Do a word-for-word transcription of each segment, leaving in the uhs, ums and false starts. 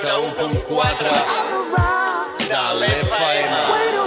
noranta u punt quatre de l'F M.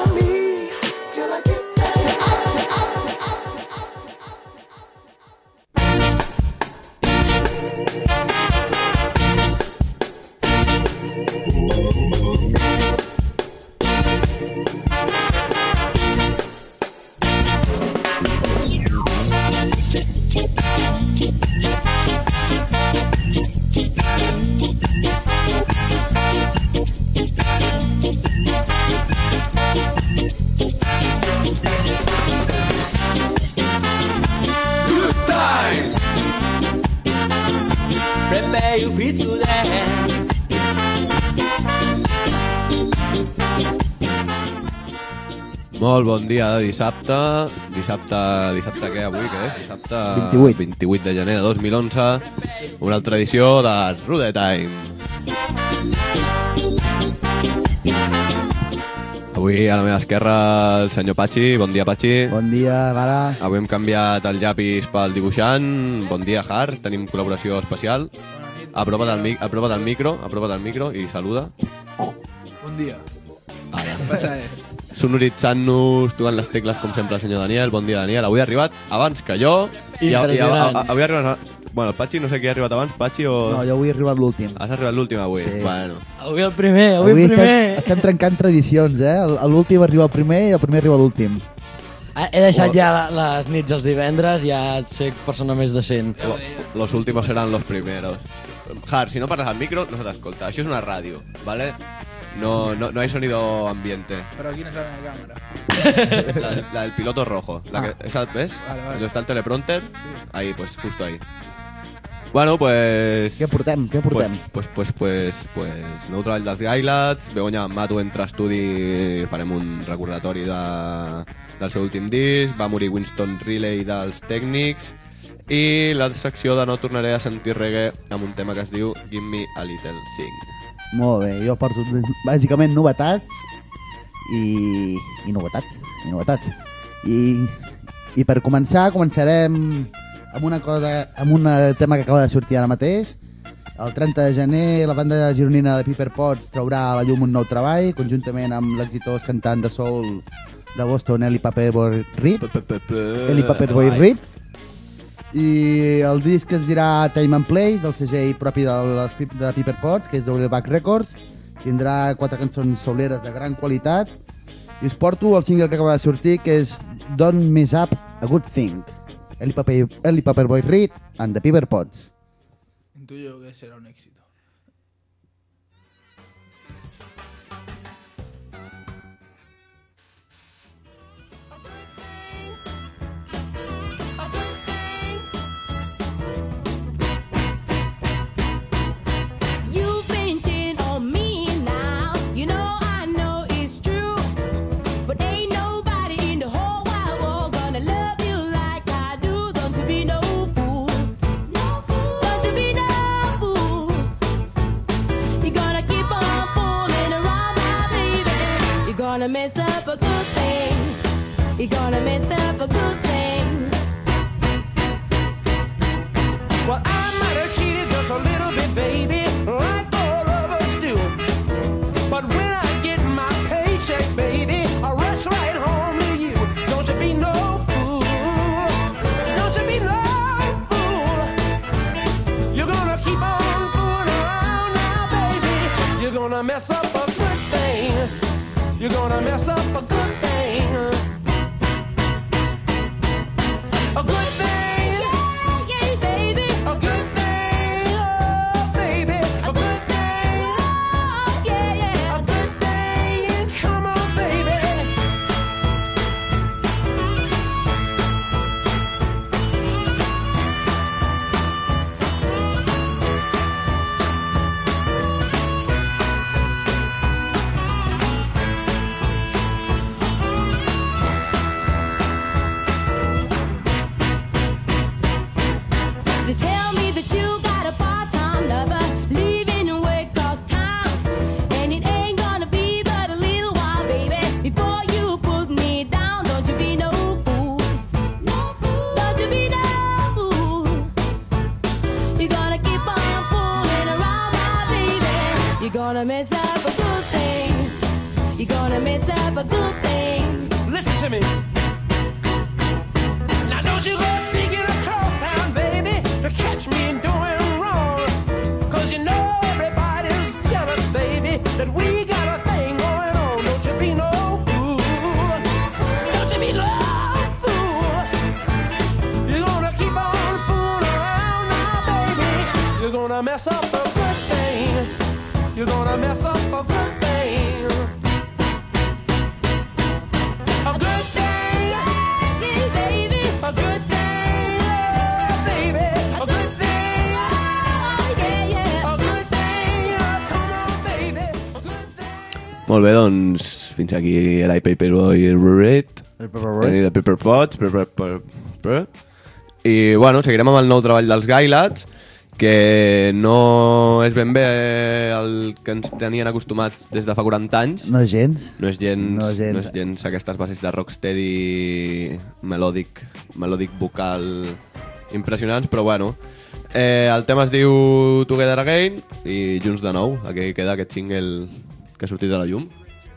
Molt bon dia de dissabte. Dissabte, dissabte què avui, què és? Dissabte vint-i-vuit. vint-i-vuit de gener de dos mil onze. Una altra edició de Rude Time. Avui a la meva esquerra el senyor Patxi. Bon dia, Patxi. Bon dia, Vara. Avui hem canviat el llapis pel dibuixant. Bon dia, Har. Tenim col·laboració especial. Apropa't al, mic apropa't al micro, apropa't al micro i saluda. Bon dia. Ara. Passa, eh? Sonoritzant-nos, tocant les tecles com sempre el senyor Daniel. Bon dia, Daniel. Avui ha arribat abans que jo. I, i a, a, a, avui ha arribat... Bueno, el Patxi no sé qui ha arribat abans, Patxi o... No, jo avui he arribat l'últim. Has arribat l'últim avui? Sí. Bueno. Avui el primer, avui, Avui el primer. estem, estem trencant tradicions, eh? L'últim arriba el primer i el primer arriba l'últim. Ah, he deixat ja les nits els divendres, ja soc persona més decent. Lo, los últimos serán los primeros. Har, si no parlas al micro, no se te escolta. Això és una ràdio, ¿vale? No, no, no hay sonido ambiente. Però quina és la meva càmera? La, la del piloto rojo. La que, ¿esa ves? Vale, vale. ¿Dónde está el teleprompter? Ahí, pues justo ahí. Bueno, pues... Què portem? Què portem? Pues, pues, pues, pues, pues nou treball dels Gailats, Begoña Mato entra a estudi, farem un recordatori de, del seu últim disc, va morir Winston Riley dels Tècnics, i la secció de No tornaré a sentir reggae amb un tema que es diu Give Me a Little Sing. Molt bé, jo porto bàsicament novetats i, i novetats, i novetats. I, i per començar, començarem amb una cosa, amb un tema que acaba de sortir ara mateix. El trenta de gener la banda gironina de Piper Potts traurà a la llum un nou treball, conjuntament amb l'exitós cantant de soul de Boston, Eli Paperboy Reed. Eli Paperboy Reed. I el disc es dirà Time and Place, el segell propi de, les, de Piper Potts, que és Doubleback Records. Tindrà quatre cançons souleres de gran qualitat. I us porto el single que acaba de sortir, que és Don't Mess Up a Good Thing. Eli, Paper, Eli Paperboy Reed and the Piper Potts. Intuyo que será un éxito. Gonna mess up a good thing. You're gonna mess up a good thing. Well, I might have cheated just a little bit, baby, like all of us do. But when I get my paycheck, baby, I rush right home to you. Don't you be no fool. Don't you be no fool. You're gonna keep on fooling around now, baby. You're gonna mess up a good thing. You're gonna mess up a good thing. A good thing. Yeah, yeah, baby. A good thing. Oh, baby. A good thing. Oh, yeah, yeah. A good thing. Come on, baby. You're gonna mess up a good thing. You're gonna mess up a good thing. Listen to me. Now don't you go sneaking across town, baby, to catch me doing wrong. Cause you know everybody's jealous, baby, that we got a thing going on. Don't you be no fool. Don't you be no fool. You're gonna keep on fooling around now, baby. You're gonna mess up a good thing. You're gonna mess up a good thing. A good thing, Hey, baby. a good thing, yeah, baby. A good thing, Oh, yeah, yeah. a good thing, oh, come on, baby. A good thing. Molt bé, doncs fins aquí el iPaperboy Red. De Pepper Potts. Pepper, Pepper, Pepper. I bueno, seguirem amb el nou treball dels Gailats, que no és ben bé el que ens tenien acostumats des de fa quaranta anys. No gens. No és gens, No no és gens. no és gens aquestes bases de rocksteady melòdic, melòdic vocal impressionants, però bueno. Eh, el tema es diu Together Again i Junts de nou. Aquí queda aquest single que ha sortit a la llum.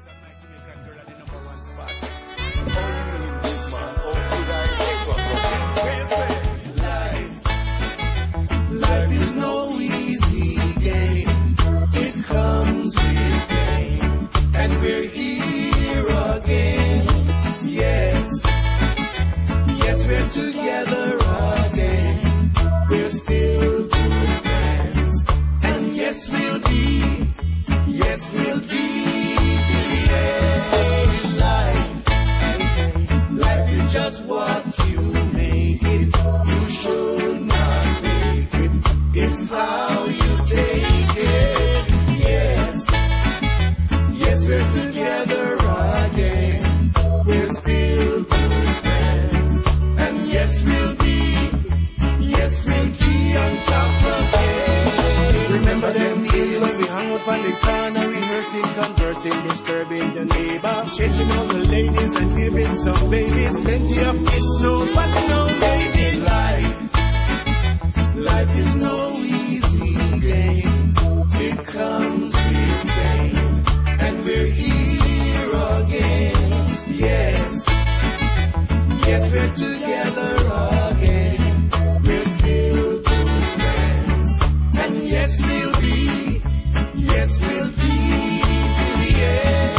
Life is no easy game. It comes with pain. And we're here again. Yes. Yes, we're together again. We're still good friends. And yes, we'll be. Yes, we'll be to the end. Life. Life is just what you make it. You should not break it. It's how you take it. Yes. Yes, we're together again. We're still good friends. And yes, we'll be. Yes, we'll be on top again. Remember them days when we hung up on the corner, rehearsing, conversing, disturbing the neighbor, chasing all the ladies and giving some babies plenty of kids. No, but no baby life. Life is no easy game. It comes with pain. And we're here again. Yes. Yes, we're together again. We're still good friends. And yes, we'll be. Yes, we'll be to the end.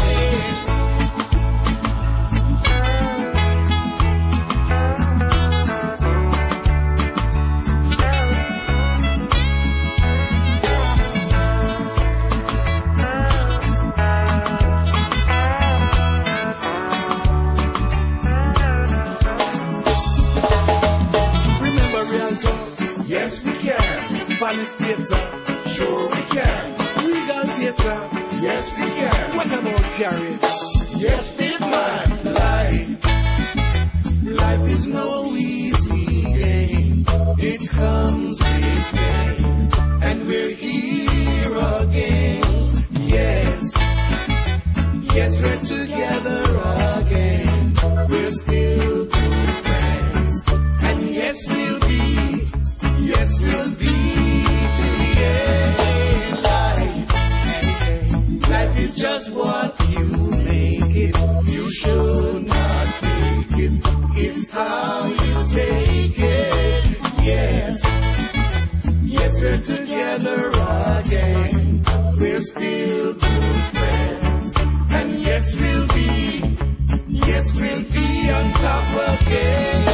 Remember real talk? Yes, we can. Palace Theatre? Sure we can. Regal Theatre? Yes, we can. What about Carrie? Yes, big man. Life. Life is no easy game. It comes with pain. And we're here again. Yes. Yes, we're together again. We're still good friends. And yes, we'll be. Yes, we'll be to the end. Life. Life is just what you make it. You should not break it. It's how you take it. Yes. Yes, we're together again. We're still good friends. And yes, we'll be. Yes, we'll be on top again.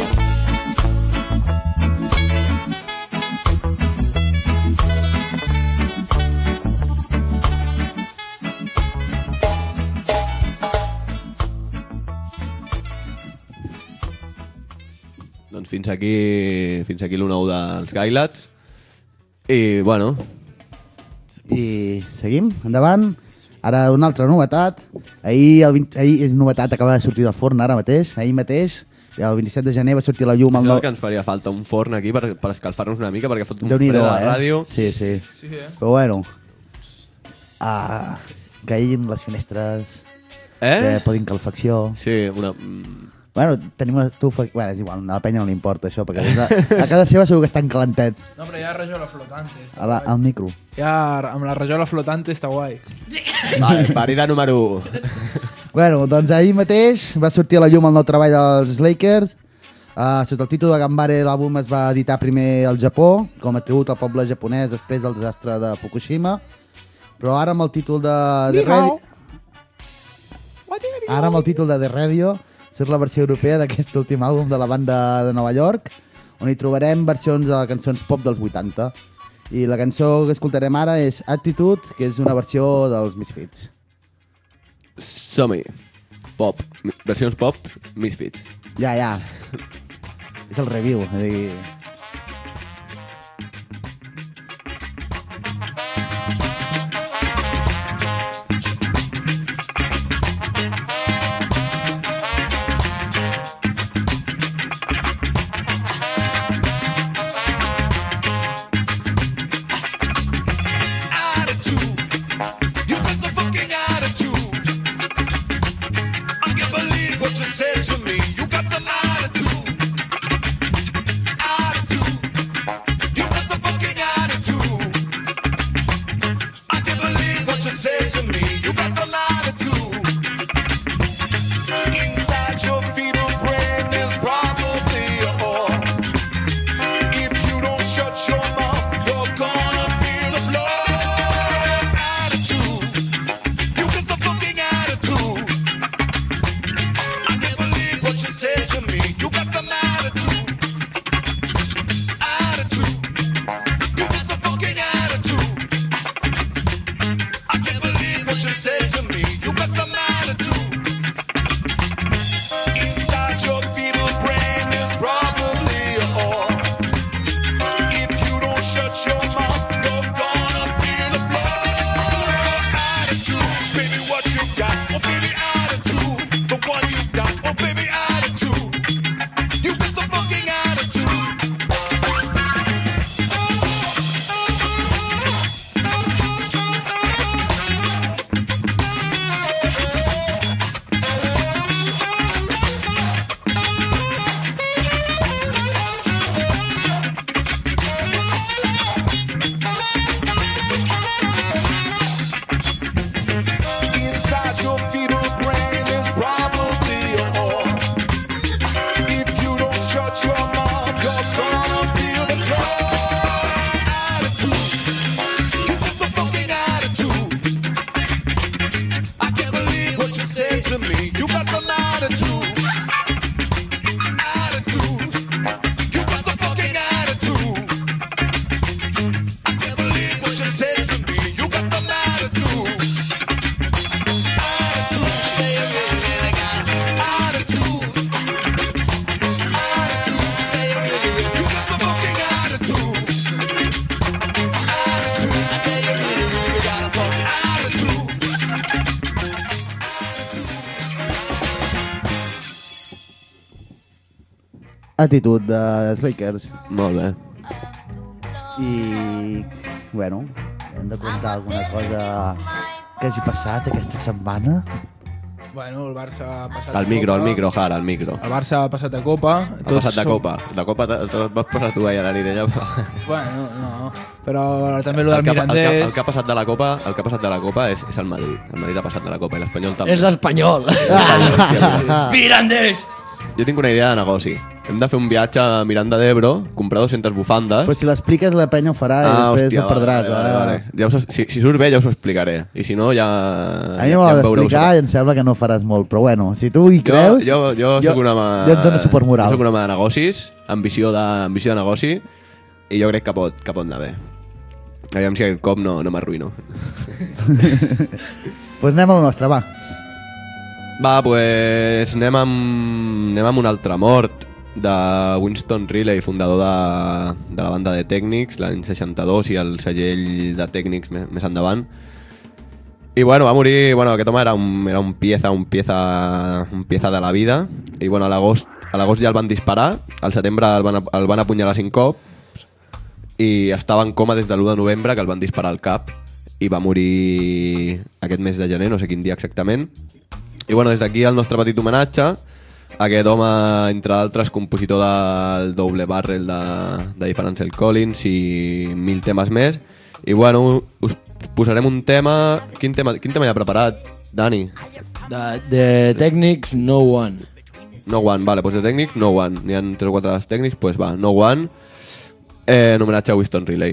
Doncs fins aquí, fins aquí l'u nou dels Gailats. I, bueno, I seguim, endavant. Ara una altra novetat. Ahir, el vint, ahir novetat acaba de sortir del forn ara mateix. Ahir mateix, el vint-i-set de gener va sortir a la llum el no nou... que ens faria falta un forn aquí per, per escalfar-nos una mica, perquè fot un Déu-n'hi-do, fred a la eh? ràdio. Sí, sí. Sí, eh? Però bueno, ah, caiguin les finestres, que Eh? posin calefacció. Sí, una... mm, Bueno, tenim una estufa... Bueno, és igual, a la penya no li importa això, perquè a, a casa seva segur que estan calentets. No, però hi ha rajola flotante. Està A la, guai. al micro. Ja, amb la rajola flotante està guai. Vale, parida número u. Bueno, doncs ahir mateix va sortir a la llum el nou treball dels Slakers. Uh, sota el títol de Gambare, l'àlbum es va editar primer al Japó, com a tribut al poble japonès després del desastre de Fukushima. Però ara amb el títol de The Radio... Ara amb el títol de The Radio surt la versió europea d'aquest últim àlbum de la banda de Nova York, on hi trobarem versions de cançons pop dels vuitanta. I la cançó que escoltarem ara és Attitude, que és una versió dels Misfits. Som-hi. Pop. Versions pop, Misfits. Ja, ja. És el review. És a dir... Attitude de Slakers. Molt bé. I, bueno, hem de contar alguna cosa que hagi passat aquesta setmana. Bueno, el Barça ha passat Al a micro, Copa. al micro, Jara, al micro. El Barça ha passat a Copa. Ha passat de Copa. De Copa te- te vas passar tu ahir a la nit ella. Bueno, no. Però també el El del que, ha- el, que, ha- Mirandés... el que ha passat de la Copa, el que ha passat de la Copa és, és el Madrid. El Madrid ha passat de la Copa i l'Espanyol també. És l'Espanyol. Mirandés! Jo tinc una idea de negoci. Hem de fer un viatge a Miranda d'Ebro, comprar dues-centes bufandes... Però si l'expliques la penya ho farà i després ho perdràs. Vale, vale, eh? vale. Ja us, si, si surt bé ja us ho explicaré. I si no ja... A mi m'ho ja ha em veureu d'explicar i em sembla que no faràs molt, però bueno, si tu hi creus... Jo, jo, jo, soc un home... Jo et dono suport moral. Jo soc un home de negocis, ambició de, ambició de negoci, i jo crec que pot, que pot anar bé. Aviam si aquest cop no, no m'arruïno. Pues anem a la nostra, va. Va, pues anem amb, anem amb un altre mort de Winston Riley, fundador de, de la banda de Technics, l'any seixanta-dos, i el segell de Technics més, més endavant. I bueno, va morir, bueno, aquest home era un, era un pieza, un pieza, un pieza de la vida, i bueno, a l'agost a l'agost ja el van disparar, al setembre el van, el van apunyalar cinc cops, i estava en coma des de l'u de novembre, que el van disparar al cap, i va morir aquest mes de gener, no sé quin dia exactament. I bueno, des d'aquí el nostre petit homenatge Aquest home, entre d'altres, compositor del doble barrel de, de Differential Collins i mil temes més. I bueno, us posarem un tema... Quin tema, quin tema hi ha preparat, Dani? De, de Technics, No One. No One, vale, doncs de Technics, No One. N'hi ha tres o quatre dels Technics, doncs va, No One, eh, en homenatge a Winston Riley.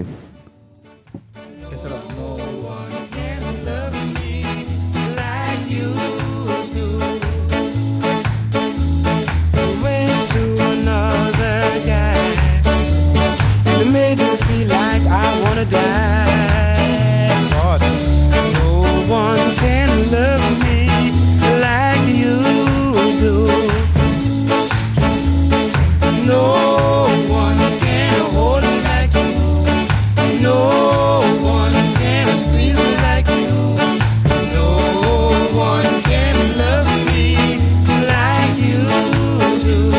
Made me feel like I wanna die. God. No one can love me like you do. No one can hold me like you. No one can squeeze me like you. No one can love me like you do.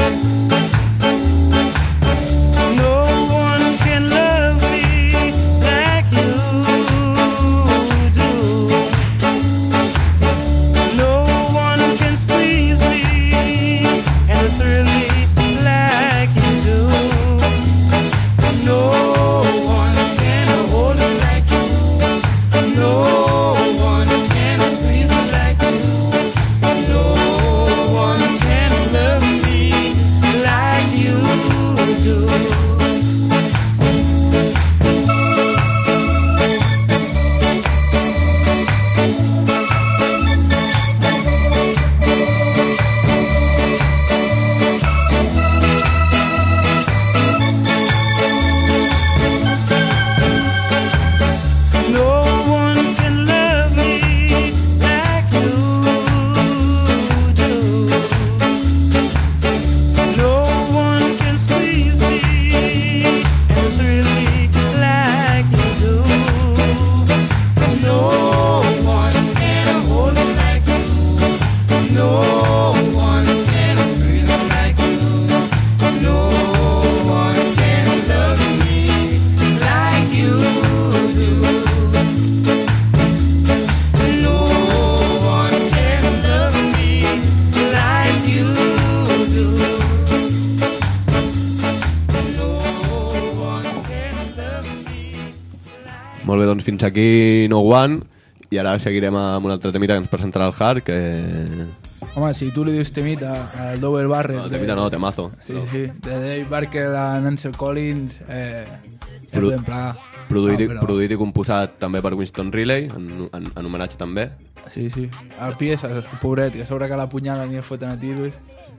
Molt bé, doncs fins aquí No One i ara seguirem amb un altre temita que ens presentarà el Hard, que... Home, si tu li dius temita al Double Barrel... No, temita no, temazo. Sí, sí, de Dave Barker a Nancy Collins, eh, ja Pro podem plegar. Produït, no, però... produït i composat també per Winston Riley, en, en, en homenatge també. Sí, sí, el Pies, el pobret, que a sobre que l'apunyalen i el foten a tiros.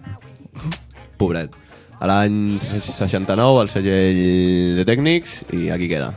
Pobret. A l'any seixanta-nou, el segell de Technics, i aquí queda.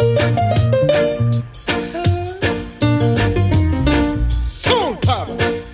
Soul power.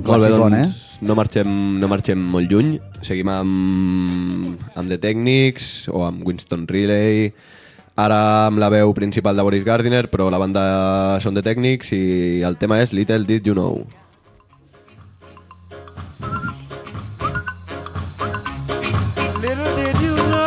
Molt bé, classicón, doncs no marxem, no marxem molt lluny. Seguim amb, amb The Technics o amb Winston Riley. Ara amb la veu principal de Boris Gardiner, però la banda són The Technics i el tema és Little Did You Know. Little did you know.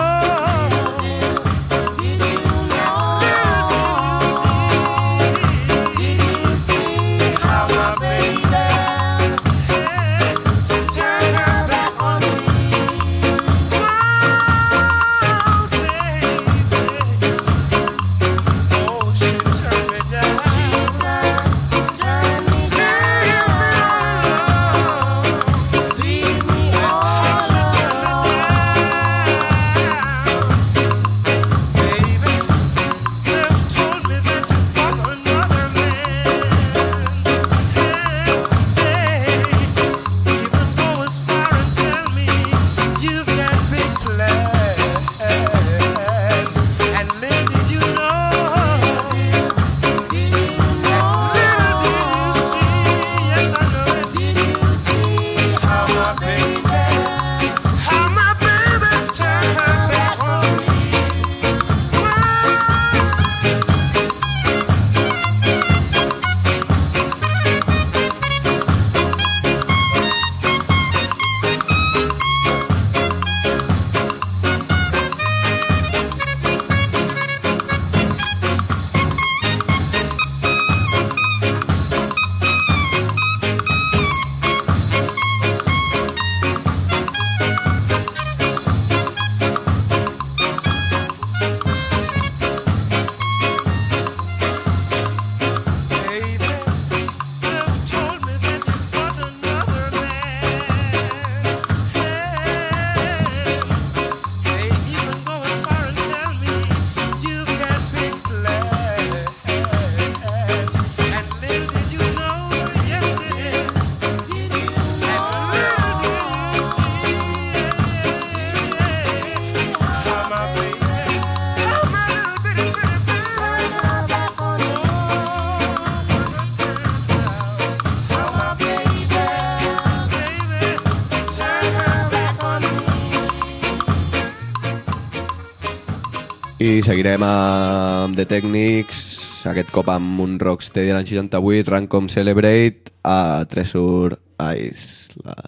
I seguirem amb The Technics, aquest cop amb un rocksteady de l'any seixanta-vuit, Rancom Celebrate, a Treasure Island.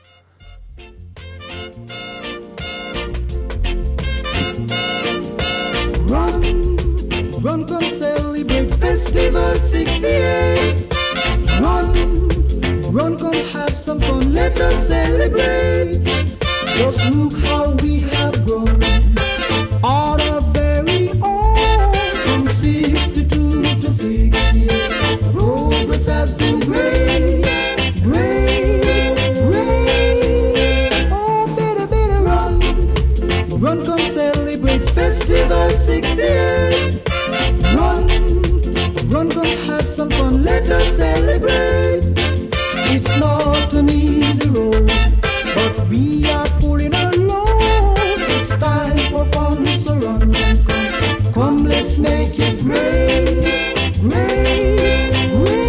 Run, run, come celebrate Festival sixty-eight. Run, run, come have some fun, let us celebrate. Just look how we have grown, our very own, from sixty-two to sixty-eight. Progress has been great, great, great. Oh, better, better run, run, come celebrate Festival sixty-eight. Run, run, come have some fun, let us celebrate. It's not an easy road, but we are pulling along. It's time for fun, so run, run, come. Come, let's make it great, great, great.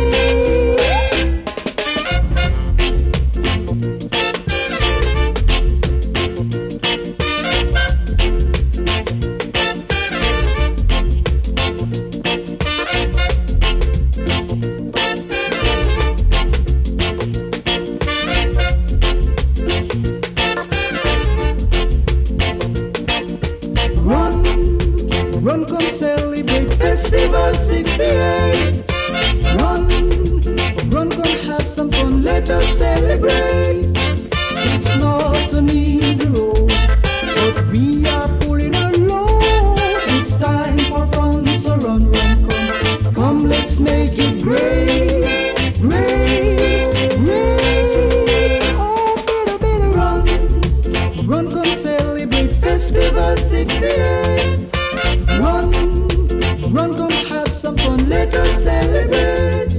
Run, come celebrate Festival sixty-eight. Run, run, come have some fun, let us celebrate. It's not an easy road, but we are pulling along. It's time for fun, so run, run, come. Come, let's make it great, great, great. Oh, better, better run, run, come celebrate Festival sixty-eight. Run, run, come have some fun, let us celebrate.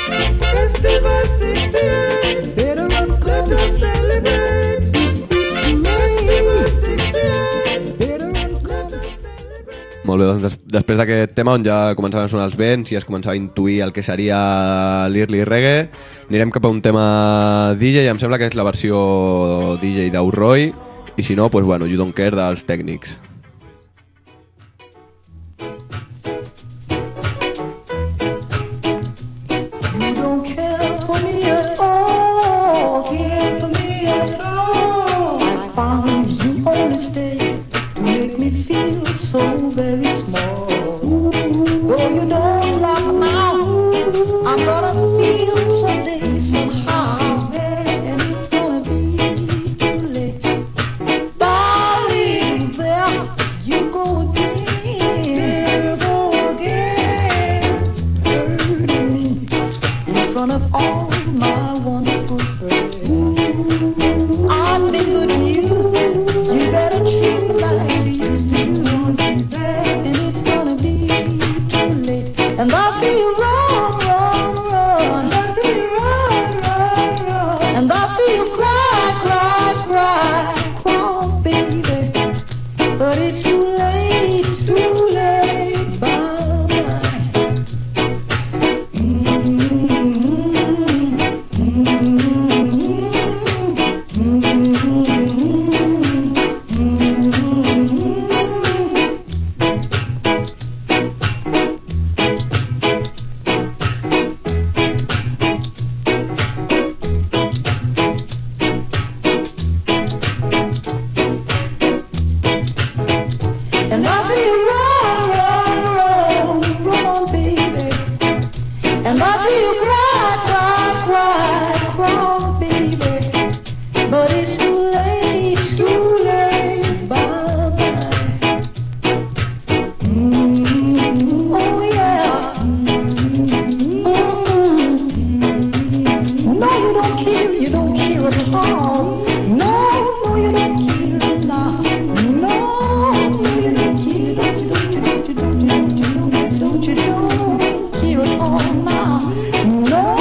Festival sixty-eight, better run, let us celebrate. Molt bé, doncs des després d'aquest tema on ja començaven a sonar els vents i es començava a intuir el que seria l'early reggae, anirem cap a un tema D J, em sembla que és la versió D J d'Auroy, i si no, pues bueno, You Don't Care dels Tècnics. You don't care for me at all, care for me at all. I found you only stay to make me feel so very small. Though you don't like now, I'm gonna feel someday somehow, and it's gonna be too late. Darling, there you go again, go again, hurting me in front of all my wonderful friends. I've been good to you, you better treat me like you used to do, and it's gonna be too late. And I see you run, run, run, I see you run, run, run, and I see you cry, cry, cry, cry, baby, but it's too late, too late, bye-bye. And I see you run, run, run, run, baby. And I see you cry, cry, cry, cry, baby. But it's too late, too late, bye-bye. Mm, oh yeah. Mm. No, you don't care, you don't care at all. No, no, you don't care now. No, no, you don't care. Don't you, don't you, don't you, don't you, don't you, don't you, don't care at all now. No.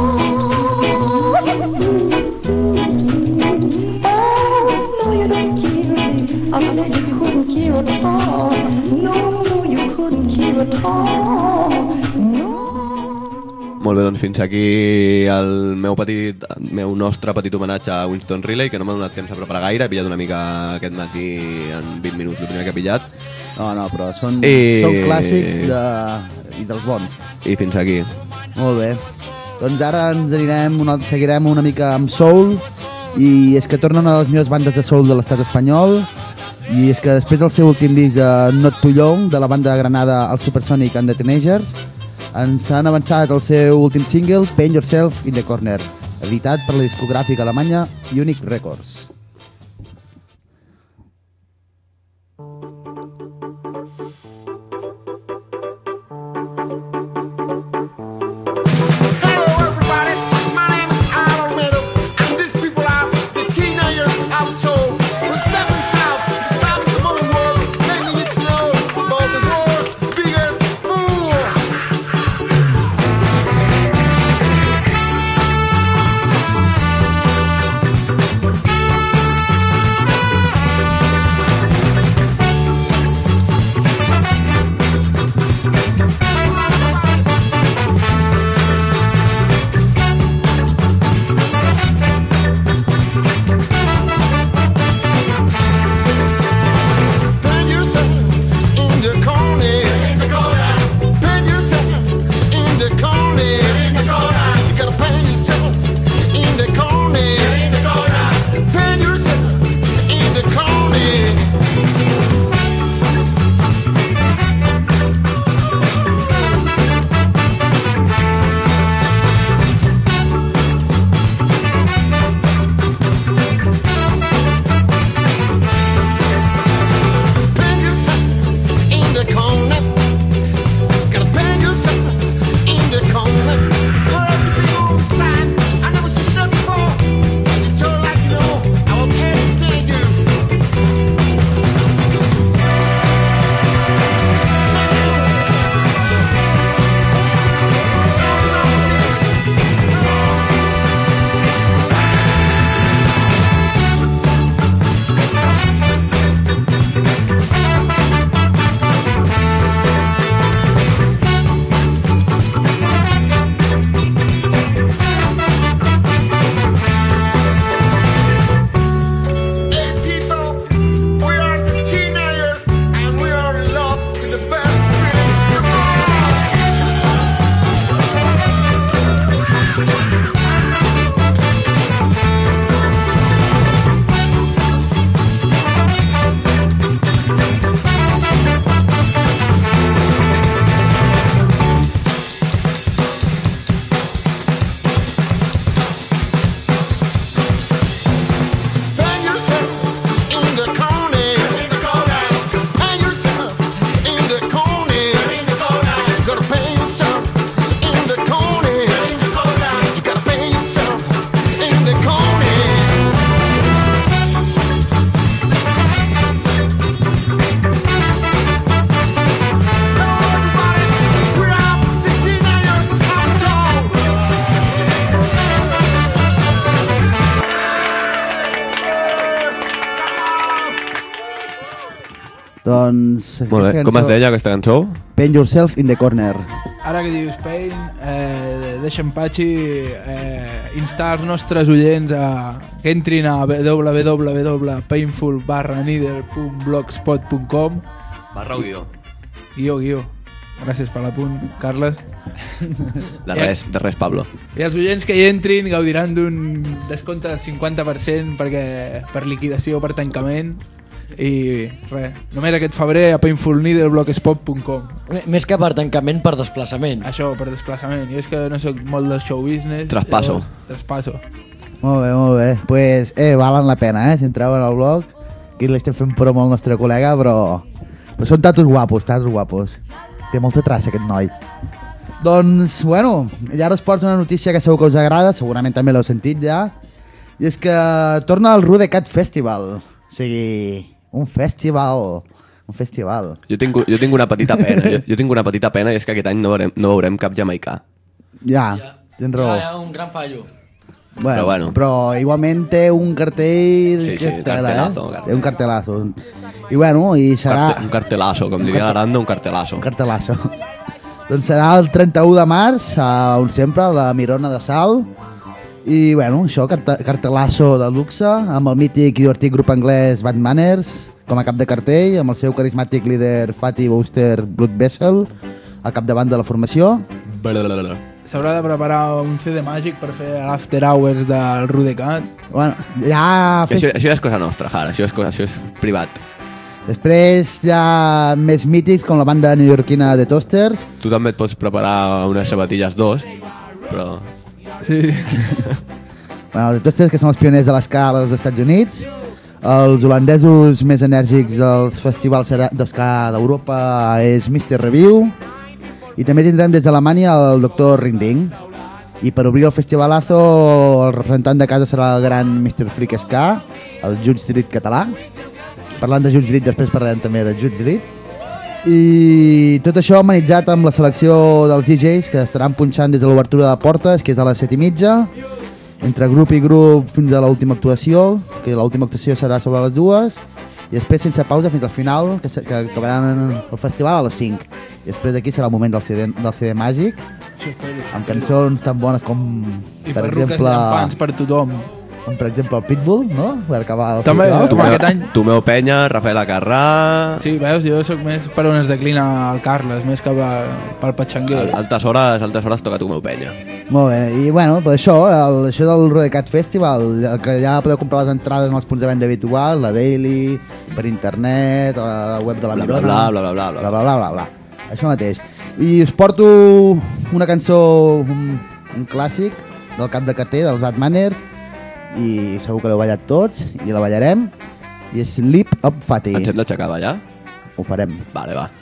Oh, no, you don't care, baby. I said you couldn't care at all. No, no, you couldn't care at all. No. Molt bé, doncs fins aquí el meu petit, el meu nostre petit homenatge a Winston Riley, que no m'ha donat temps a preparar gaire, he pillat una mica aquest matí en vint minuts, el primer que he pillat. No, no, però són, I- són clàssics de... i dels bons. I fins aquí. Molt bé. Doncs ara ens anirem, una, seguirem una mica amb soul, i és que torna una de les millors bandes de soul de l'estat espanyol, i és que després del seu últim disc, uh, Not Too Young, de la banda de Granada, el Supersonic and the Teenagers, ens han avançat el seu últim single, Paint Yourself in the Corner, editat per la discogràfica alemanya Unique Records. Hello, everybody. My name is Alan Riddle, and these people are the teenagers of soul. From seven south, south of the modern world, making it slow about the world's biggest fool. Doncs... Molt bé. aquesta Com es cançó- deia aquesta cançó? Paint Yourself in the Corner. Ara que dius Pain, eh, deixa'm, Patxi, eh, instar els nostres oients a que entrin a www punt painful barra needle punt blogspot punt com. Barra o guió? Guió, guió. Gràcies per l'apunt, Carles. De res, de res, Pablo. I els oients que hi entrin gaudiran d'un descompte del cinquanta per cent perquè, per liquidació o per tancament. I res, només aquest febrer a painful needle blogspot punt com. M- Més que per tancament, per desplaçament. Això, per desplaçament. Jo és que no sóc molt de show business. Traspasso. llavors, Traspasso. Molt bé, molt bé. Pues, eh, valen la pena, eh, si entreu en el blog. Aquí li estem fent promo al nostre col·lega, però... però són tatos guapos, tatos guapos. Té molta traça, aquest noi. Doncs, bueno, i ara us porto una notícia que segur que us agrada, segurament també l'heu sentit ja, i és que torna el Rudecat Festival. O sigui, un festival... Un festival. Jo tinc, jo tinc una petita pena. Jo, jo tinc una petita pena i és que aquest any no veurem, no veurem cap jamaicà. Ja, tens raó. Hi ha un gran fallo. Bueno, Però bueno. però igualment té un cartell... Sí, sí, que tela, cartelazo, eh? cartelazo. Té un cartelazo. I bueno, i serà... Carte, un cartelazo, com diria l'Aranda, un cartelazo. Un cartelazo. Doncs serà el trenta-u de març, a on sempre, a la Mirona de Sal. I bueno, això, carte cartelazo de luxe, amb el mític i divertit grup anglès Bad Manners com a cap de cartell, amb el seu carismàtic líder Fatty Booster Blood Vessel al capdavant de la formació. Blablabla. S'haurà de preparar un C D màgic per fer l'after hours del Rudecat. Bueno, ja... Que Això, això ja és cosa nostra, Jara, això és, cosa, això és privat. Després hi ha més mítics com la banda neoyorquina The Toasters. Tu també et pots preparar unes sabatilles dos, però... Sí. Bueno, The Toasters, que són els pioners de l'esca als Estats Units. Els holandesos més enèrgics dels festivals d'esca d'Europa és mister Review. I també tindrem des d'Alemanya el doctor Rinding. I per obrir el festivalazo, el representant de casa serà el gran mister Freak Ska, el Judge Street català. Parlant de Judge Street, després parlarem també de Judge Street. I tot això amenitzat amb la selecció dels D Js que estaran punxant des de l'obertura de portes, que és a les set i mitja, entre grup i grup fins a l'última actuació, que l'última actuació serà sobre les dues, i després sense pausa fins al final, que, que acabaran el festival a les cinc. I després d'aquí serà el moment del C D, del C D màgic, amb cançons tan bones com, I per perruques exemple, llampants per tothom. com per exemple el Pitbull, no? Per acabar el També, festival. com aquest any. Tomeu Penya, Rafael Acarrà... Sí, veus, jo sóc més per on es declina el Carles, més que per, pel Patxanguer. Al- Altes hores, altes hores toca Tomeu Penya. Molt bé, i bueno, per això, el, això del Rudecat Festival, que ja podeu comprar les entrades en els punts de venda habituals, la Daily, per internet, a la web de la Bla, bla, Mirona... bla, bla, bla, bla, bla, bla, bla, bla, bla. Això mateix. I us porto una cançó, un, un clàssic del cap de carter, dels Bad Manners, i segur que l'heu ballat tots, i la ballarem, i és Sleep Up Fatty. Ens hem d'aixecar a ballar? Ho farem. Vale, va.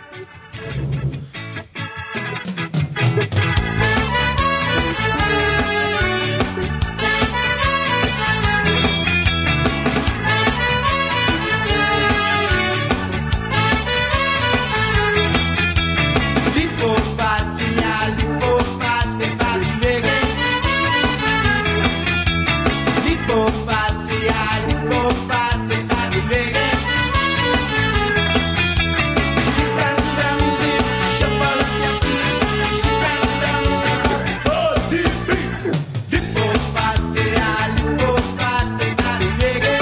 Lipo fatti, ah, lipo fatti, fatti reggae. Lipo fatti, ah, lipo fatti, fatti reggae. Listen to the music, shuffle up your feet. Listen to the music, oh, this beat. Lipo fatti, ah, lipo fatti, fatti reggae.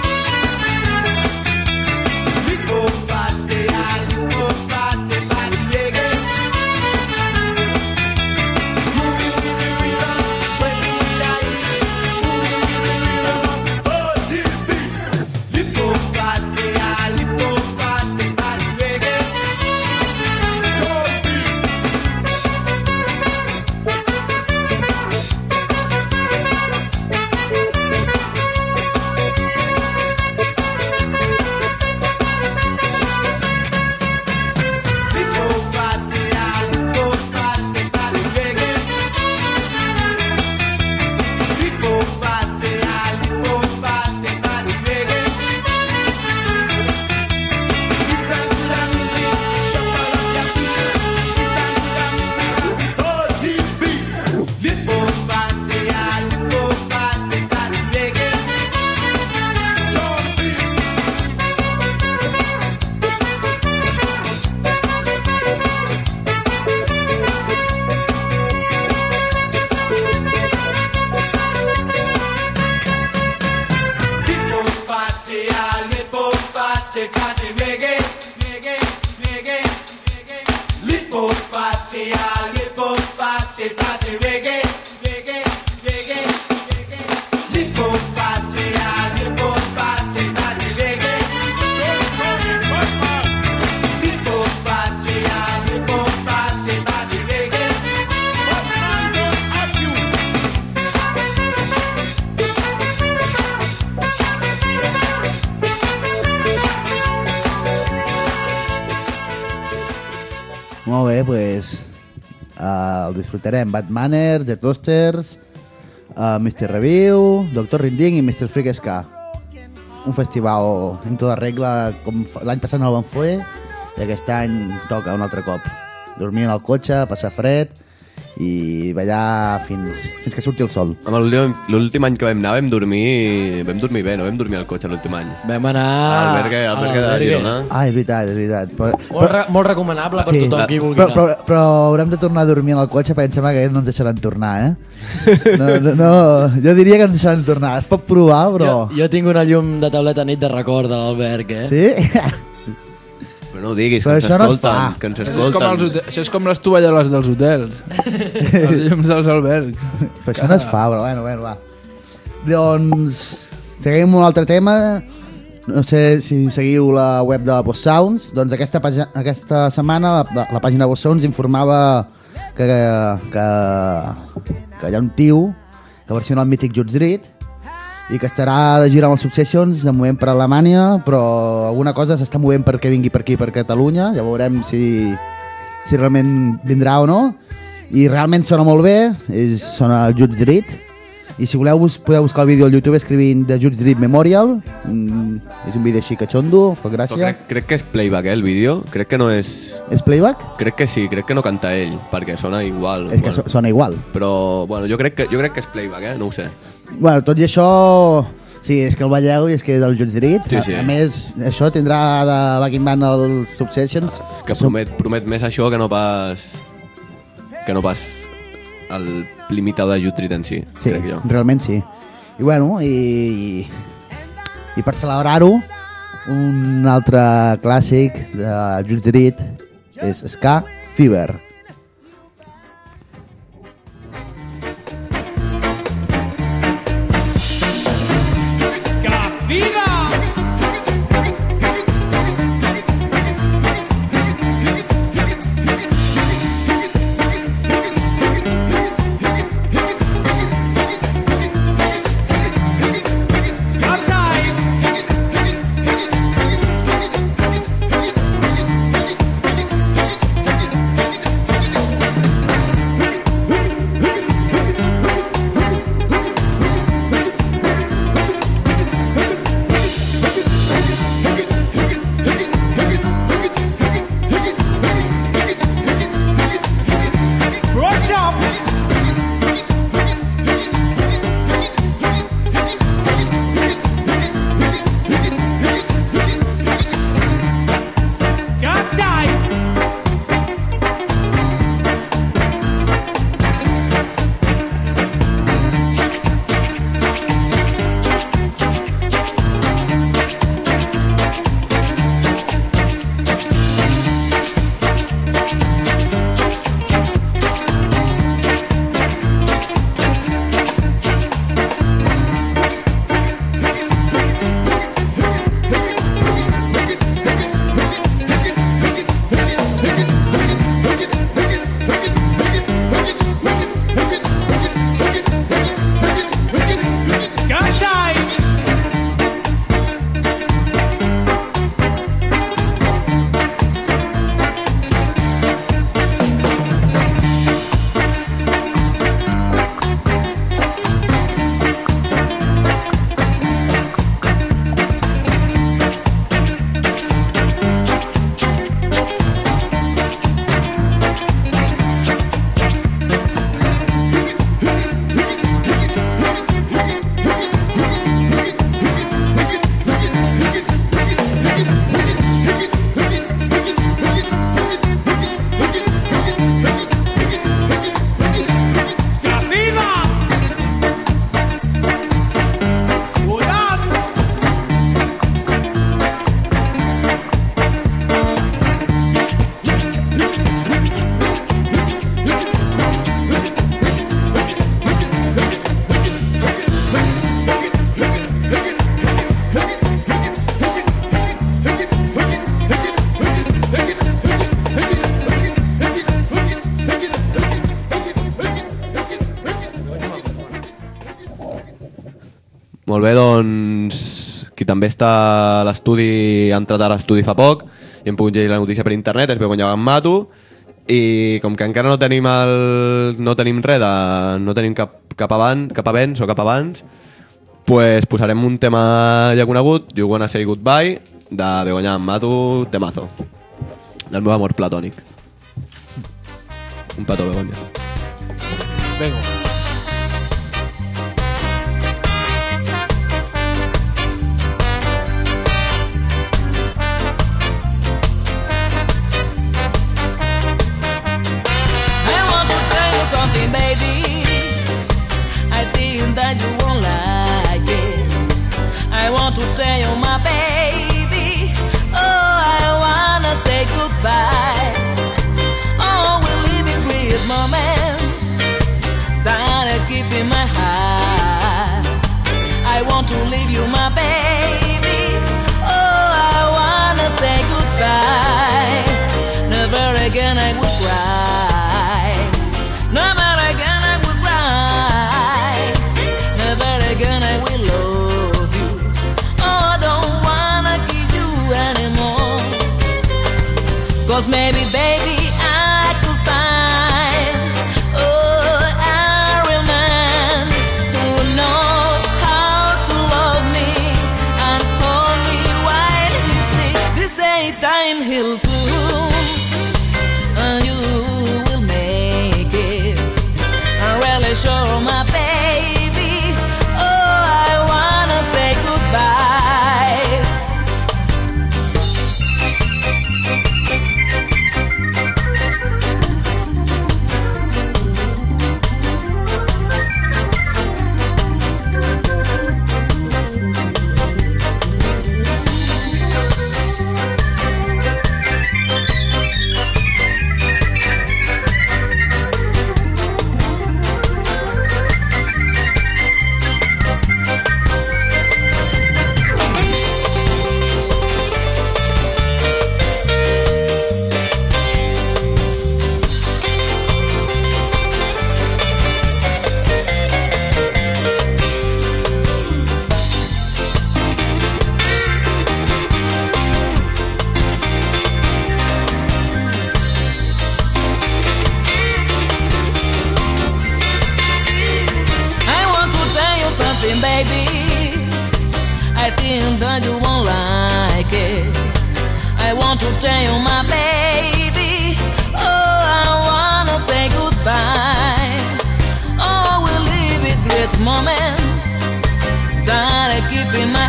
Lipo fatti, ah, lipo fatti, fatti reggae. Moving with the rhythm, sweating with the heat. Moving with the rhythm, Molt bé, pues, uh, el disfrutarem. Batmaner, The Clusters, uh, mister Review, doctor Rinding i mister Freak Ska. Un festival en tota regla, com fa- l'any passat no el van fer, i aquest any toca un altre cop. Dormir en el cotxe, passar fred i ballar fins, fins que surti el sol. Home, l'últim- l'últim any que vam anar vam dormir vam dormir bé, no vam dormir al cotxe l'últim any. Vam anar Al Bergue, al a Bergue de l'Albergue. Girona. Ah, és veritat, és veritat. Però, Molt, re molt recomanable per Sí. tothom qui vulgui però, anar. però, però haurem de tornar a dormir en el cotxe perquè em sembla que no ens deixaran tornar, eh? No, no, no, jo diria que ens deixaran tornar. Es pot provar, però... Jo, jo tinc una llum de tauleta nit de record de l'Alberg, eh? Sí? Però no ho diguis, Però que ens això no es escolten, fa. que ens Això és, com els escolten. hote- això és com les tovalloles dels hotels. Els llums dels albergs. Però això no es fa, però bueno, bueno, va. Doncs seguim amb un altre tema. No sé si seguiu la web de Boss Sounds. Doncs aquesta, pàgina, aquesta setmana la, la pàgina Boss Sounds informava que, que, que hi ha un tio que versiona el mític Juts Dread i que estarà de gira amb els Subsessions, de movent per Alemanya, però alguna cosa s'està movent perquè vingui per aquí, per Catalunya. Ja veurem si, si realment vindrà o no. I realment sona molt bé, és, sona Juts Dread. I si voleu bus podeu buscar el vídeo al YouTube escrivint The Juts Dread Memorial. Mm, és un vídeo així catxondo, fa Però gràcia. crec, crec que és playback, eh, el vídeo. Crec que no és... És playback? Crec que sí, crec que no canta ell, perquè sona igual. És que bueno. so- sona igual. Però, bueno, jo crec, que, jo crec que és playback, eh? No ho sé. Bueno, tot i això... Sí, és que el veieu i és que és el Juts Dread. Sí, sí. A, a més, això tindrà de backing band els Subsessions. Que promet, promet més això que no pas... Que no pas el limitador de Jutrit en si, Sí, crec jo. realment sí. I bueno, i, i per celebrar-ho, un altre clàssic de Juts Dread és Ska Fever. Molt bé, doncs, qui també està a l'estudi, ha entrat a l'estudi fa poc i hem pogut llegir la notícia per internet, és Begoña Gammato, i com que encara no tenim el, no tenim res de, no tenim cap, cap, avant, cap avenç o cap abans, pues posarem un tema ja conegut, You Wanna Say Goodbye, de Begoña Mato, temazo, del meu amor platònic. Un petó, Begoña. Venga. That you won't like it. I want to tell you, my baby, oh, I wanna say goodbye. Oh, we're living great moments that I keep in my heart. I want to leave you, my baby, oh, I wanna say goodbye. Never again I will cry. Never again I will cry. Never again I will love you. Oh, I don't wanna keep you anymore. Cause maybe, baby, I could find oh, a real man who knows how to love me and hold me while he sleeps. This ain't time heals wounds, and you will make it. I'm really sure, my baby. Baby, I think that you won't like it. I want to tell you, my baby, oh, I wanna say goodbye. Oh, we'll live with great moments that I keep in my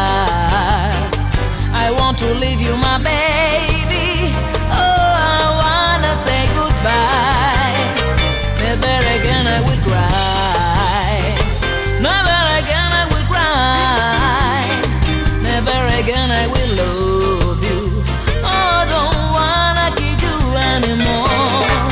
heart. I want to leave you, my baby, oh, I wanna say goodbye. Never again I will cry. Never again I will cry. Never again I will love you. Oh, don't wanna keep you anymore.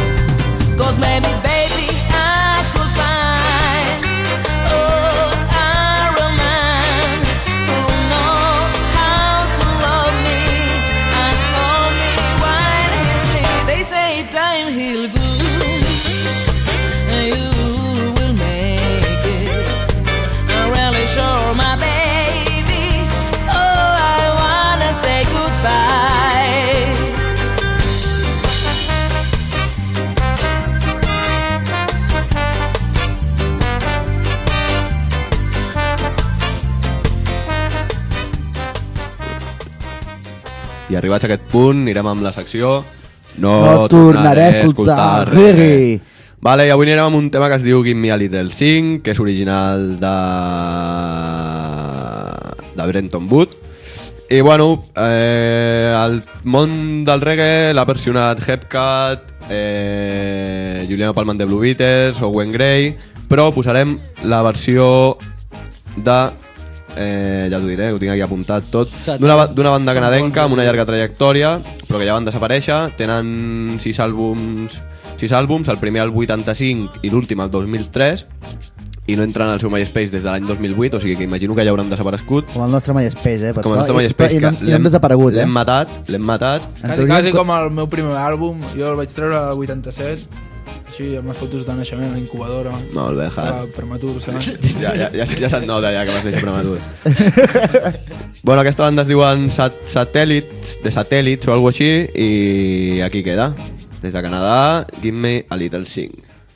Cause maybe, baby, I could find oh, a real man who knows how to love me and hold me while he sleeps. They say time heals wounds, and you will make it. I'm really sure, my baby, oh, I wanna say goodbye. I arribats a aquest punt, anirem amb la secció No, No tornaré a escoltar reggae. Vale, i avui anirem amb un tema que es diu Give Me a Little Thing, que és original de... de Brenton Wood. I bueno, eh, el món del reggae l'ha versionat Hepcat, eh, Juliano Palman de Blue Beaters, Owen Gray, però posarem la versió de... Eh, ja t'ho diré, ho tinc aquí apuntat tot, d'una ba- d'una banda canadenca amb una llarga trajectòria, però que ja van desaparèixer. Tenen sis àlbums, sis àlbums, el primer al vuitanta-cinc i l'últim al dos mil tres, i no entren al seu MySpace des de l'any dos mil vuit, o sigui que imagino que ja hauran desaparegut. Com el nostre MySpace, eh? Per Com el nostre això. I- MySpace, i, que i hem desaparegut, eh? l'hem matat, l'hem matat. En Quasi, teoria, quasi com el meu primer àlbum, jo el vaig treure al vuitanta-set, així amb les fotos de naixement a l'incubadora. Molt bé, Estava Jar. prematur, saps? Ja, ja, ja, ja se't nota ja que vas néixer prematur. Bueno, aquesta banda es diuen Sat Satellites, de Satellits o alguna així, i aquí queda. Des de Canadà, Give Me a Little Sing.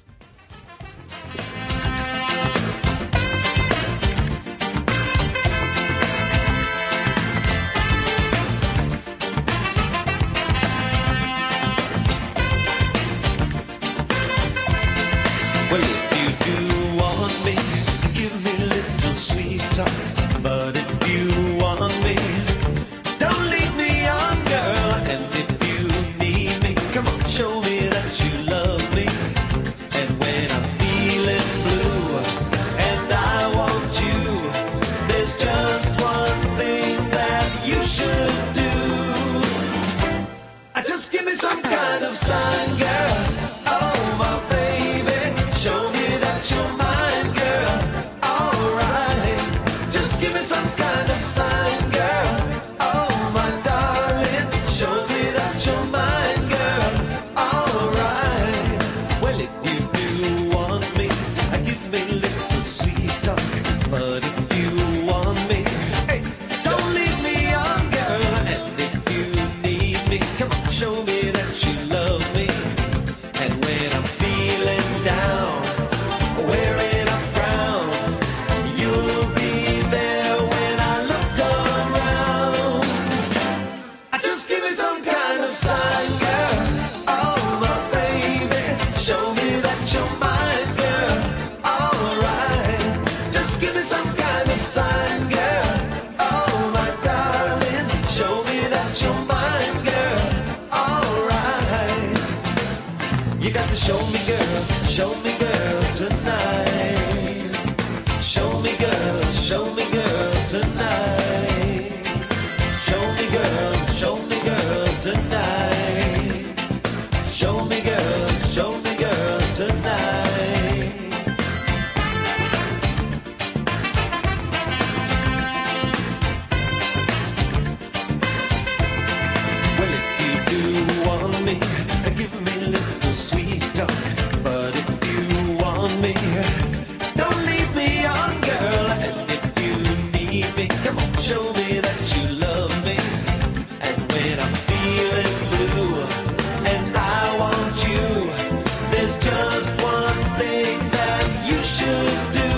Well, if you do want me, give me a little sweet talk. But if you want me, don't leave me on, girl. And if you need me, come on, show me that you love me. And when I'm feeling blue and I want you, there's just one thing that you should do. I just give me some kind of sign, girl. Oh, my baby, show me that you're mine, girl. Alright, just give me some kind of sign, girl. Oh, my darling, show me that you're mine, girl. Alright, well, if you do want me, give me a little sweet talk. But if you want me, hey, don't leave me on, girl. And if you need me, come on, show me that you love me. And when I'm feeling down, wearing a frown, you'll be there when I look around. I just give me some kind of sign, girl. Oh, my baby, show me that you're mine, girl. Alright, just give me some kind of sign, girl. Oh, my darling, show me that you're mine, girl. Alright, you got to show me, girl, show me, girl, tonight. Show me, girl, show me, girl, tonight. Show me, girl, show me, girl, tonight. Show me, girl, show me, girl, tonight. Well, if you do want me, give me a little sweet talk. But if you want me, don't leave me on, girl. And if you need me, come on, show me that you love me. And when I'm feeling blue and I want you, there's just one thing that you should do.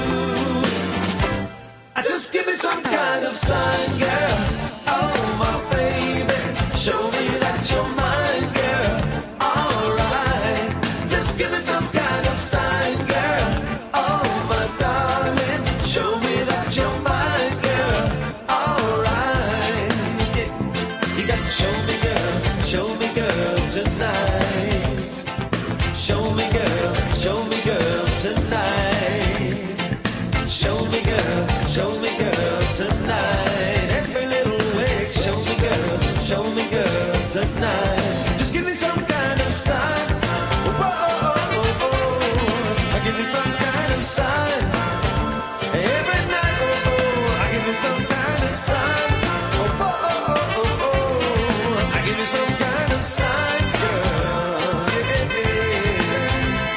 I just give me some kind of sign, girl. Oh, my baby, show me that you're mine, girl. Alright, just give me some kind of sign, girl. Oh, my darling, show me that you're mine, girl. Alright, yeah. You got to show me, girl, show me, girl, tonight. Show me, girl, show me, girl, tonight. Show me, girl, show me, girl, tonight. Every little way, show me, girl, show me, girl, tonight. Just give me some kind of sign. Whoa, I give me some kind of sign. Every night, oh, oh, I give you some kind of sign. Oh, oh, oh, oh, oh, I give you some kind of sign, girl. Yeah, yeah.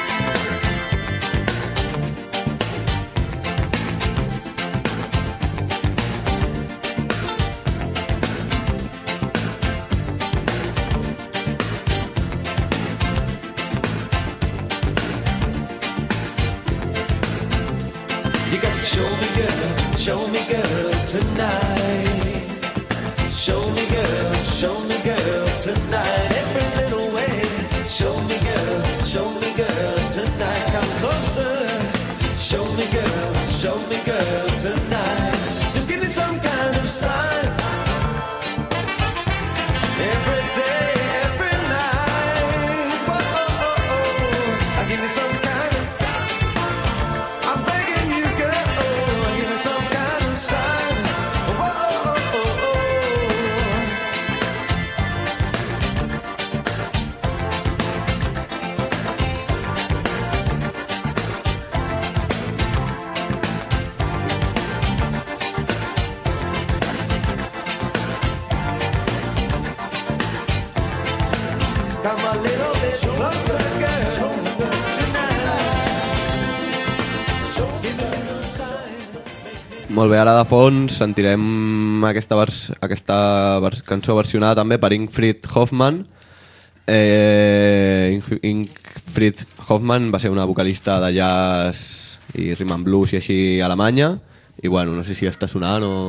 You got to show me, girl, show me, girl, tonight. Show me, girl, show me, girl, tonight. Every little way. Show me, girl, show me, girl, tonight. Come closer. Show me, girl, show me, girl, tonight. Just give me some kind of sign. Every day, every night. Whoa, oh, oh, oh. I give me some kind of. I'm begging you, girl. Oh, give me some kind of sign. Whoa, oh, oh, oh. Come a little bit closer, girl, tonight. So give me a little sign. Molt bé, ara de fons sentirem aquesta, vers aquesta vers cançó versionada també per Ingrid Hoffman. Eh, Ingrid Hoffmann va ser una vocalista de jazz i rhythm and blues i així alemanya, i bueno, no sé si està sonant o...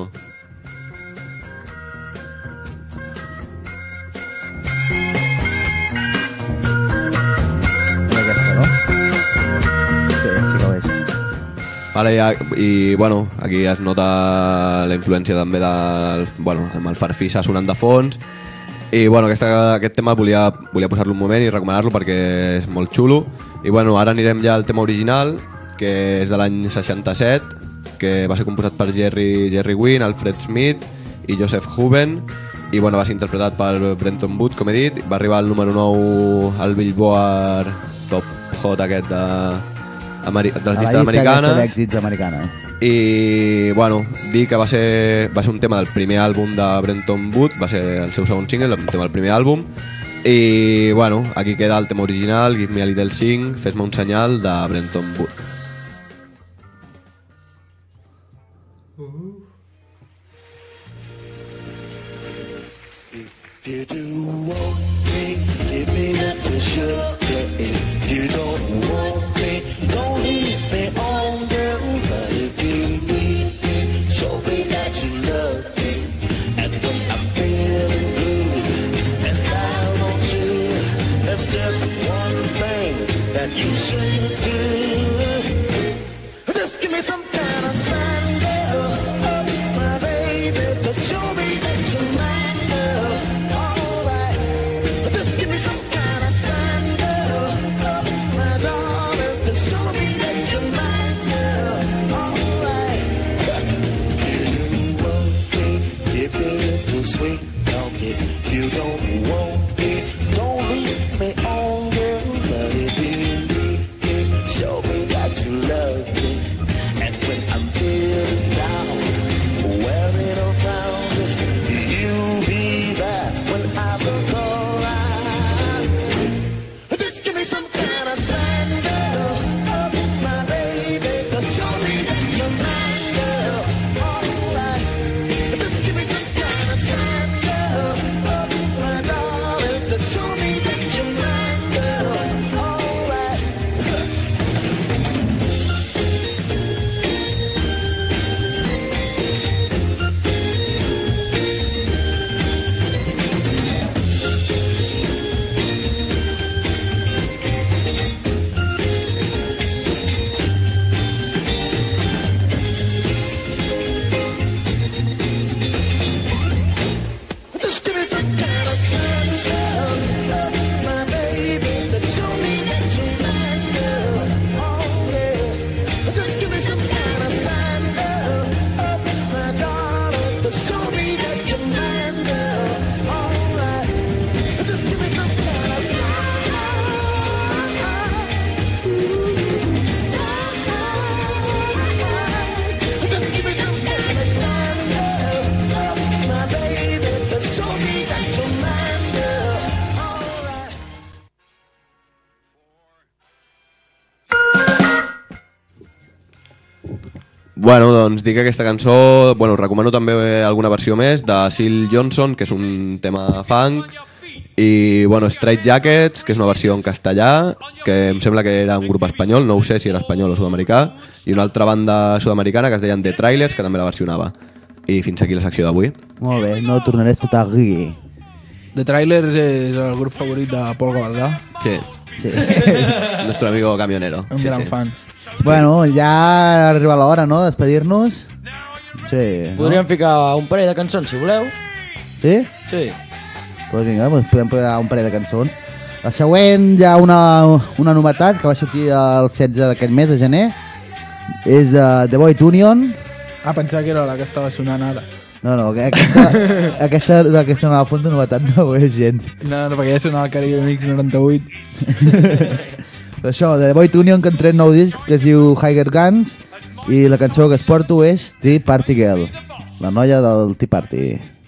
Vale, ja, i bueno, aquí es nota la influència també del, bueno, amb el Farfisa sonant de fons, i bueno, aquesta, aquest tema volia, volia posar-lo un moment i recomanar-lo perquè és molt xulo. I bueno, ara anirem ja al tema original, que és de l'any seixanta-set, que va ser composat per Jerry, Jerry Wynn, Alfred Smith i Joseph Huben, i bueno, va ser interpretat per Brenton Wood, com he dit, va arribar al número nou al Billboard Top Hot aquest de... Ameri de les llistes americanes. A la llista d'èxits americana. I, bueno, dir que va ser, va ser un tema del primer àlbum de Brenton Wood, va ser el seu segon single, el tema del primer àlbum. I, bueno, aquí queda el tema original, Give Me a Little Sing, Fes-me un senyal, de Brenton Wood. You do want me, give me that sugar. If you don't want me, don't leave me on, girl. But if you need me, show me that you love me. And when I'm feeling blue, and I want you, there's just one thing that you should do. Just give me some kind of sign, girl. Oh, my baby, just show me that you're mine, girl. Sweet talking, you don't want it, don't leave me on, girl. But if you need me, show me that you love me. And when I'm feeling down, wearing around, you'll be there when I look around. Just give me some kind of sign, girl. Oh, my baby, just show me that you're mine, girl. Alright, just give me some kind of sign. Bueno, doncs dic que aquesta cançó, bueno, recomano també alguna versió més de Syl Johnson, que és un tema funk, i bueno, Straight Jackets, que és una versió en castellà, que em sembla que era un grup espanyol, no ho sé si era espanyol o sud-americà, i una altra banda sud-americana que es deien The Trailers, que també la versionava. I fins aquí la secció d'avui. Molt bé, no tornaré a escoltar reggae. The Trailers és el grup favorit de Pol Gavaldà. Sí. Sí. Nuestro amigo camionero. Un sí, gran sí. fan. Bueno, ja arriba l'hora, no?, despedir-nos. Sí. Podríem no? ficar un parell de cançons, si voleu. Sí? Sí. Pues vinga, pues podem posar un parell de cançons. La següent, hi ha una, una novetat que va sortir el setze d'aquest mes, de gener. És uh, The Boyd Union. Ah, pensava que era la que estava sonant ara. No, no, aquesta, aquesta, aquesta nova font de novetat no ho és gens. No, no, perquè ja sonava el Caribe Mix noranta-vuit. Això, The Boyd Union, que han tret nou disc, que es diu Higher Guns, i la cançó que es porto és Tea Party Girl, la noia del Tea Party.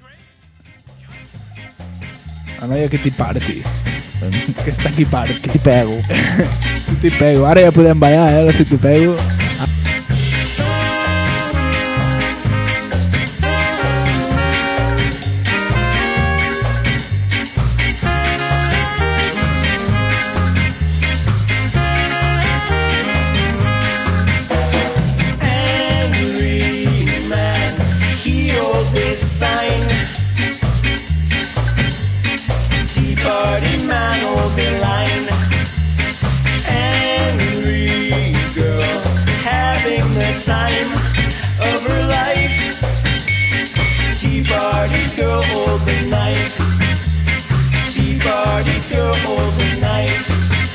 La noia que t'hi party. Que està aquí party. T'hi pego. T'hi pego. Ara ja podem ballar, eh, si t'hi pego. this sign. Tea party man, hold the line. Angry girl, having the time of her life. Tea party girl, hold the knife. Tea party girl, hold the knife.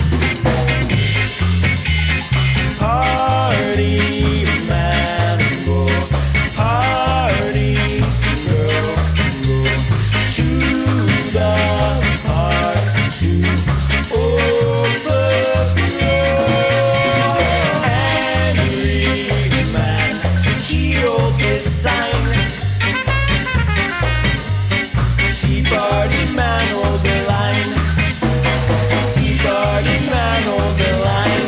Party man, go. Party girl, go to the party to overflow. Angry man, he holds his sign. Tea party man, hold the line. Tea party man, hold the line.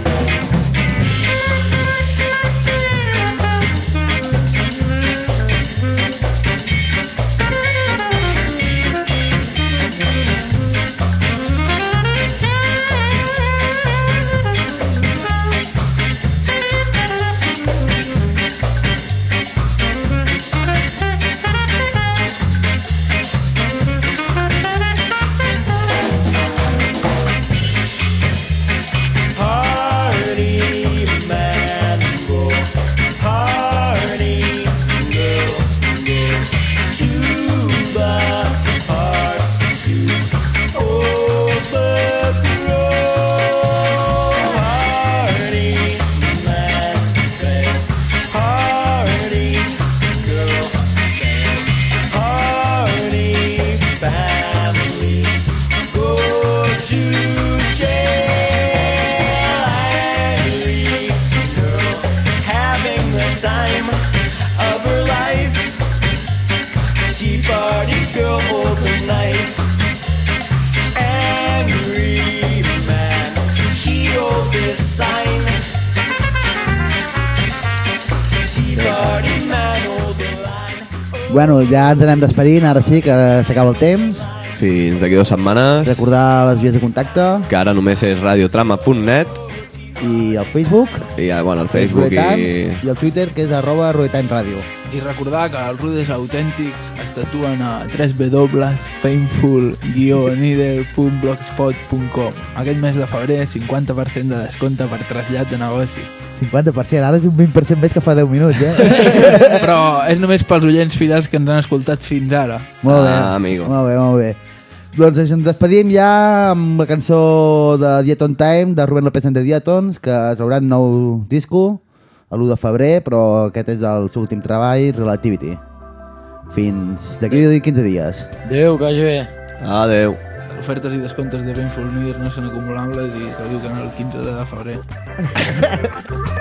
Time of her life. Tea party girl, hold the knife. Angry man, he holds this sign. Tea party man, hold the line. Bueno, ja ens anem despedint, ara sí que s'acaba el temps. Fins d'aquí dues setmanes. Recordar les vies de contacte. Que ara només és radiotrama punt net. I el Facebook. I bueno, el Facebook i... I el Twitter, que és arroba Ruetime Radio. I recordar que els Rudes Autèntics es tatuen a w w w punt painful guió needle punt blogspot punt com. Aquest mes de febrer, cinquanta per cent de descompte per trasllat de negoci. cinquanta per cent, ara és un vint per cent més que fa deu minuts, eh? Però és només pels oients fidels que ens han escoltat fins ara. Molt bé, Ah, amigo. molt bé, molt bé. Doncs ens despedim ja amb la cançó de Diaton Time, de Rubén López and the Diatons, que trauran nou disco a l'u de febrer, però aquest és el seu últim treball, Relativity. Fins d'aquí quinze dies. Adéu, que vagi bé. Adéu. Les ofertes i descomptes de Painful Needle no són acumulables i caduquen el quinze de febrer.